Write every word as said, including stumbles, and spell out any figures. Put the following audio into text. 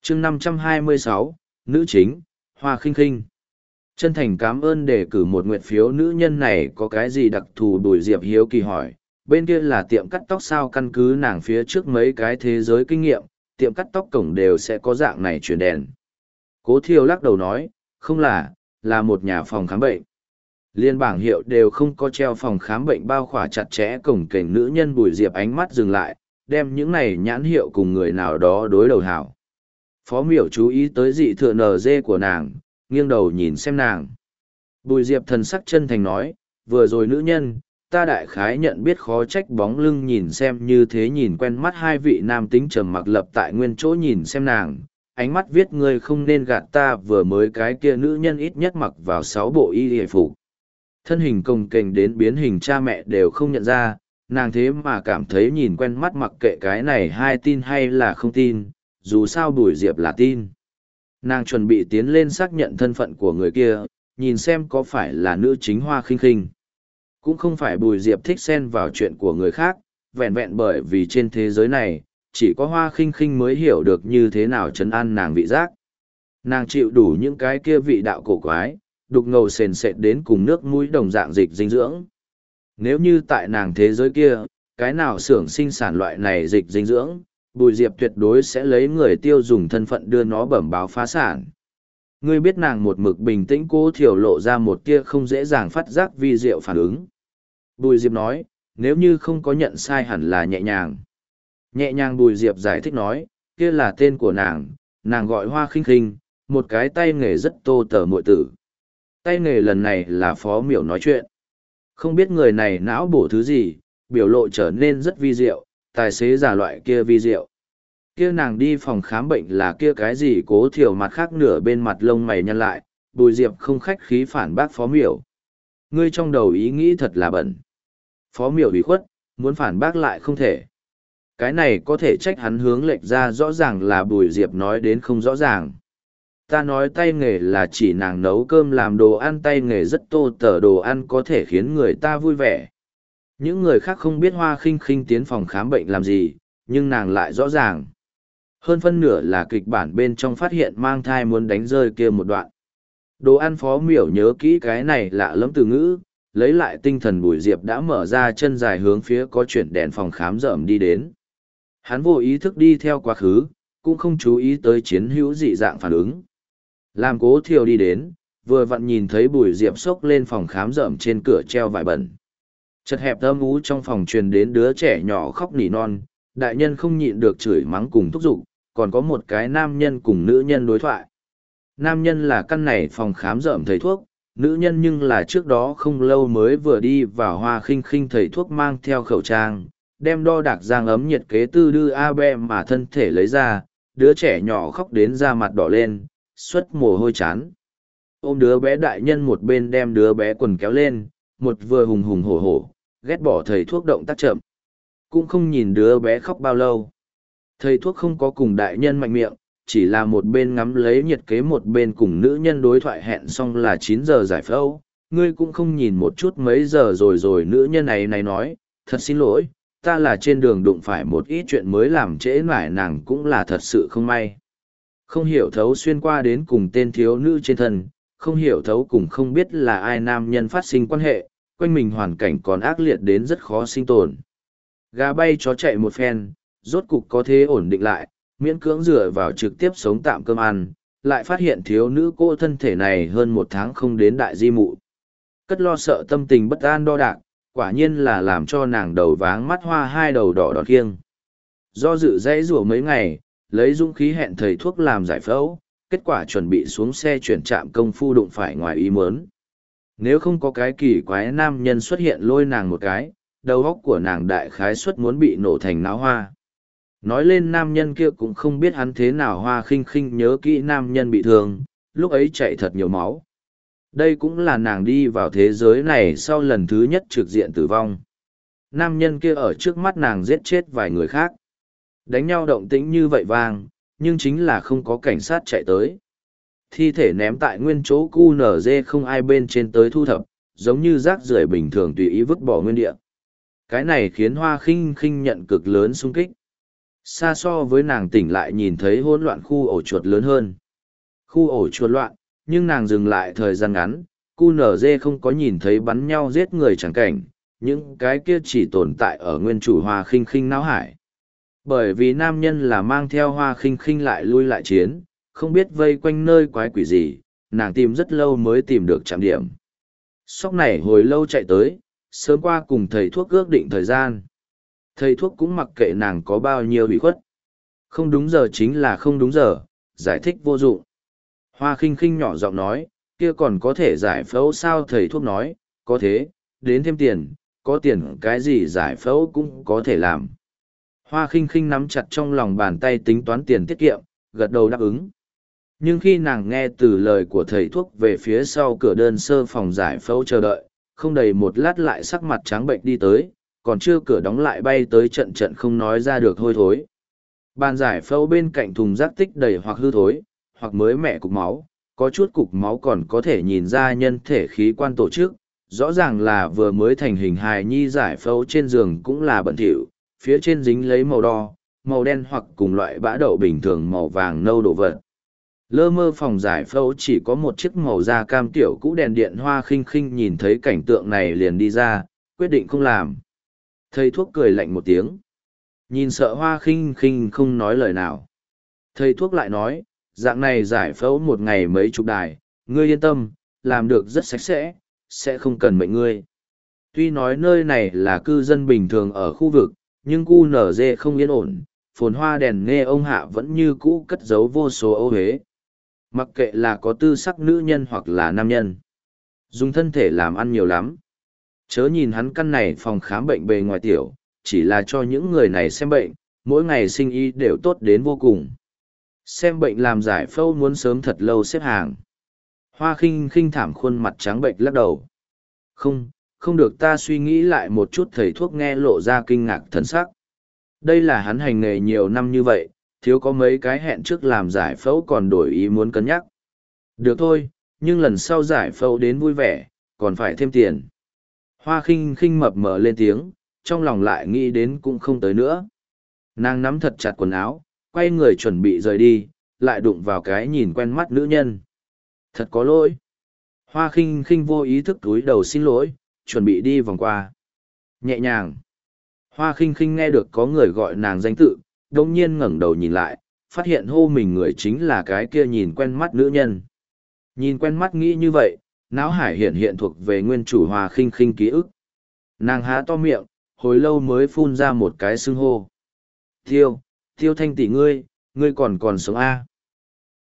chương năm trăm hai mươi sáu, nữ chính, Hoa Khinh Khinh. Chân thành cảm ơn đề cử một nguyện phiếu. Nữ nhân này có cái gì đặc thù? Bùi Diệp hiếu kỳ hỏi. Bên kia là tiệm cắt tóc sao? Căn cứ nàng phía trước mấy cái thế giới kinh nghiệm, tiệm cắt tóc cổng đều sẽ có dạng này chuyển đèn. Cố Thiều lắc đầu nói, không là, là một nhà phòng khám bệnh. Liên bảng hiệu đều không có treo, phòng khám bệnh bao khỏa chặt chẽ cổng kềnh. Nữ nhân Bùi Diệp ánh mắt dừng lại, đem những này nhãn hiệu cùng người nào đó đối đầu hảo. Phó Miểu chú ý tới dị thừa nờ dê của nàng, nghiêng đầu nhìn xem nàng. Bùi Diệp thần sắc chân thành nói, vừa rồi nữ nhân, ta đại khái nhận biết, khó trách bóng lưng nhìn xem như thế. Nhìn quen mắt hai vị nam tính trầm mặc lập tại nguyên chỗ nhìn xem nàng, ánh mắt viết ngươi không nên gạt ta. Vừa mới cái kia nữ nhân ít nhất mặc vào sáu bộ y hề phục, thân hình cồng kềnh đến biến hình cha mẹ đều không nhận ra, nàng thế mà cảm thấy nhìn quen mắt. Mặc kệ cái này hai tin hay là không tin, dù sao Bùi Diệp là tin. Nàng chuẩn bị tiến lên xác nhận thân phận của người kia, nhìn xem có phải là nữ chính Hoa Khinh Khinh. Cũng không phải Bùi Diệp thích xen vào chuyện của người khác, vẹn vẹn bởi vì trên thế giới này, chỉ có Hoa Khinh Khinh mới hiểu được như thế nào trấn an nàng vị giác. Nàng chịu đủ những cái kia vị đạo cổ quái, đục ngầu sền sệt đến cùng nước mũi đồng dạng dịch dinh dưỡng. Nếu như tại nàng thế giới kia, cái nào xưởng sinh sản loại này dịch dinh dưỡng, Bùi Diệp tuyệt đối sẽ lấy người tiêu dùng thân phận đưa nó bẩm báo phá sản. Ngươi biết nàng một mực bình tĩnh. Cố Thiểu lộ ra một tia không dễ dàng phát giác vi diệu phản ứng. Bùi Diệp nói, nếu như không có nhận sai hẳn là nhẹ nhàng. Nhẹ nhàng. Bùi Diệp giải thích nói, kia là tên của nàng, nàng gọi Hoa Khinh Khinh, một cái tay nghề rất tô tở muội tử. Tay nghề lần này là Phó Miểu nói chuyện. Không biết người này não bổ thứ gì, biểu lộ trở nên rất vi diệu, tài xế giả loại kia vi diệu. Kia nàng đi phòng khám bệnh là kia cái gì? Cố Thiểu mặt khác nửa bên mặt lông mày nhăn lại. Bùi Diệp không khách khí phản bác Phó Miểu. Ngươi trong đầu ý nghĩ thật là bẩn. Phó Miểu ủy khuất, muốn phản bác lại không thể. Cái này có thể trách hắn hướng lệch ra, rõ ràng là Bùi Diệp nói đến không rõ ràng. Ta nói tay nghề là chỉ nàng nấu cơm làm đồ ăn, tay nghề rất tô tở, đồ ăn có thể khiến người ta vui vẻ. Những người khác không biết Hoa Khinh Khinh tiến phòng khám bệnh làm gì, nhưng nàng lại rõ ràng. Hơn phân nửa là kịch bản bên trong phát hiện mang thai muốn đánh rơi kia một đoạn. Đồ ăn. Phó Miểu nhớ kỹ cái này lạ lẫm từ ngữ, lấy lại tinh thần. Bùi Diệp đã mở ra chân dài hướng phía có chuyển đèn phòng khám rợm đi đến. Hắn vô ý thức đi theo quá khứ, cũng không chú ý tới chiến hữu dị dạng phản ứng. Làm Cố Thiều đi đến, vừa vặn nhìn thấy Bùi Diệp xốc lên phòng khám rợm trên cửa treo vải bẩn. Chật hẹp âm ú trong phòng truyền đến đứa trẻ nhỏ khóc nỉ non, đại nhân không nhịn được chửi mắng cùng thúc giục, còn có một cái nam nhân cùng nữ nhân đối thoại. Nam nhân là căn này phòng khám rợm thầy thuốc, nữ nhân nhưng là trước đó không lâu mới vừa đi vào Hoa Khinh Khinh. Thầy thuốc mang theo khẩu trang, đem đo đạc giang ấm nhiệt kế tư đư a be mà thân thể lấy ra, đứa trẻ nhỏ khóc đến da mặt đỏ lên, xuất mồ hôi chán. Ôm đứa bé đại nhân một bên đem đứa bé quần kéo lên, một vừa hùng hùng hổ hổ, ghét bỏ thầy thuốc động tác chậm. Cũng không nhìn đứa bé khóc bao lâu. Thầy thuốc không có cùng đại nhân mạnh miệng, chỉ là một bên ngắm lấy nhiệt kế một bên cùng nữ nhân đối thoại. Hẹn xong là chín giờ giải phẫu, ngươi cũng không nhìn một chút mấy giờ rồi rồi. Nữ nhân này này nói, thật xin lỗi, ta là trên đường đụng phải một ít chuyện mới làm trễ nải. Nàng cũng là thật sự không may. Không hiểu thấu xuyên qua đến cùng tên thiếu nữ trên thân, không hiểu thấu cùng không biết là ai nam nhân phát sinh quan hệ, quanh mình hoàn cảnh còn ác liệt đến rất khó sinh tồn. Gà bay chó chạy một phen, rốt cục có thế ổn định lại, miễn cưỡng dựa vào trực tiếp sống tạm cơm ăn, lại phát hiện thiếu nữ cô thân thể này hơn một tháng không đến đại di mụ. Cất lo sợ tâm tình bất an đo đạc, quả nhiên là làm cho nàng đầu váng mắt hoa, hai đầu đỏ đỏ kiêng. Do dự dãy rủa mấy ngày, lấy dũng khí hẹn thầy thuốc làm giải phẫu, kết quả chuẩn bị xuống xe chuyển trạm công phu đụng phải ngoài ý muốn. Nếu không có cái kỳ quái nam nhân xuất hiện lôi nàng một cái, đầu óc của nàng đại khái suất muốn bị nổ thành náo hoa. Nói lên nam nhân kia cũng không biết hắn thế nào. Hoa Khinh Khinh nhớ kỹ nam nhân bị thương, lúc ấy chạy thật nhiều máu. Đây cũng là nàng đi vào thế giới này sau lần thứ nhất trực diện tử vong. Nam nhân kia ở trước mắt nàng giết chết vài người khác. Đánh nhau động tĩnh như vậy vang, nhưng chính là không có cảnh sát chạy tới. Thi thể ném tại nguyên chỗ cu nở dê, không ai bên trên tới thu thập, giống như rác rưởi bình thường tùy ý vứt bỏ nguyên địa. Cái này khiến Hoa Khinh Khinh nhận cực lớn xung kích. xa so với nàng tỉnh lại nhìn thấy hỗn loạn khu ổ chuột lớn hơn. Khu ổ chuột loạn, nhưng nàng dừng lại thời gian ngắn, cu nở dê không có nhìn thấy bắn nhau giết người chẳng cảnh, những cái kia chỉ tồn tại ở nguyên chủ Hoa Khinh Khinh não hải. Bởi vì nam nhân là mang theo Hoa Khinh Khinh lại lui lại chiến, không biết vây quanh nơi quái quỷ gì, nàng tìm rất lâu mới tìm được trạm điểm. Sóc này hồi lâu chạy tới, sớm qua cùng thầy thuốc ước định thời gian. Thầy thuốc cũng mặc kệ nàng có bao nhiêu bị khuất. Không đúng giờ chính là không đúng giờ, giải thích vô dụng. Hoa Khinh Khinh nhỏ giọng nói, kia còn có thể giải phẫu sao? Thầy thuốc nói, có thế, đến thêm tiền, có tiền cái gì giải phẫu cũng có thể làm. Hoa Khinh Khinh nắm chặt trong lòng bàn tay tính toán tiền tiết kiệm, gật đầu đáp ứng. Nhưng khi nàng nghe từ lời của thầy thuốc về phía sau cửa đơn sơ phòng giải phẫu chờ đợi, không đầy một lát lại sắc mặt trắng bệnh đi tới, còn chưa cửa đóng lại bay tới trận trận không nói ra được hôi thối. Bàn giải phẫu bên cạnh thùng rác tích đầy hoặc hư thối, hoặc mới mẻ cục máu, có chút cục máu còn có thể nhìn ra nhân thể khí quan tổ chức, rõ ràng là vừa mới thành hình hài nhi. Giải phẫu trên giường cũng là bẩn thỉu, phía trên dính lấy màu đỏ, màu đen hoặc cùng loại bã đậu bình thường màu vàng nâu đổ vật. Lơ mơ phòng giải phẫu chỉ có một chiếc màu da cam tiểu cũ đèn điện. Hoa Khinh Khinh nhìn thấy cảnh tượng này liền đi ra, quyết định không làm. Thầy thuốc cười lạnh một tiếng. Nhìn sợ Hoa Khinh Khinh không nói lời nào. Thầy thuốc lại nói, dạng này giải phẫu một ngày mấy chục đài, ngươi yên tâm, làm được rất sạch sẽ, sẽ không cần mệnh ngươi. Tuy nói nơi này là cư dân bình thường ở khu vực, nhưng cu nở dê không yên ổn, phồn hoa đèn nghe ông hạ vẫn như cũ cất giấu vô số ô huế. Mặc kệ là có tư sắc nữ nhân hoặc là nam nhân, dùng thân thể làm ăn nhiều lắm. Chớ nhìn hắn căn này phòng khám bệnh bề ngoài tiểu, chỉ là cho những người này xem bệnh, mỗi ngày sinh y đều tốt đến vô cùng. Xem bệnh làm giải phẫu muốn sớm thật lâu xếp hàng. Hoa Khinh Khinh thảm khuôn mặt trắng bệnh lắc đầu. Không, không được, ta suy nghĩ lại một chút. Thầy thuốc nghe lộ ra kinh ngạc thần sắc. Đây là hắn hành nghề nhiều năm như vậy, thiếu có mấy cái hẹn trước làm giải phẫu còn đổi ý muốn cân nhắc. Được thôi, nhưng lần sau giải phẫu đến vui vẻ, còn phải thêm tiền. Hoa Khinh Khinh mập mờ lên tiếng, trong lòng lại nghĩ đến cũng không tới nữa. Nàng nắm thật chặt quần áo, quay người chuẩn bị rời đi, lại đụng vào cái nhìn quen mắt nữ nhân. Thật có lỗi. Hoa Khinh Khinh vô ý thức túi đầu xin lỗi, chuẩn bị đi vòng qua. Nhẹ nhàng. Hoa Khinh Khinh nghe được có người gọi nàng danh tự, đồng nhiên ngẩng đầu nhìn lại, phát hiện hô mình người chính là cái kia nhìn quen mắt nữ nhân. Nhìn quen mắt nghĩ như vậy, não hải hiện hiện thuộc về nguyên chủ Hoa Khinh Khinh ký ức. Nàng há to miệng, hồi lâu mới phun ra một cái xưng hô. Tiêu, Tiêu Thanh tỷ ngươi, ngươi còn còn sống a?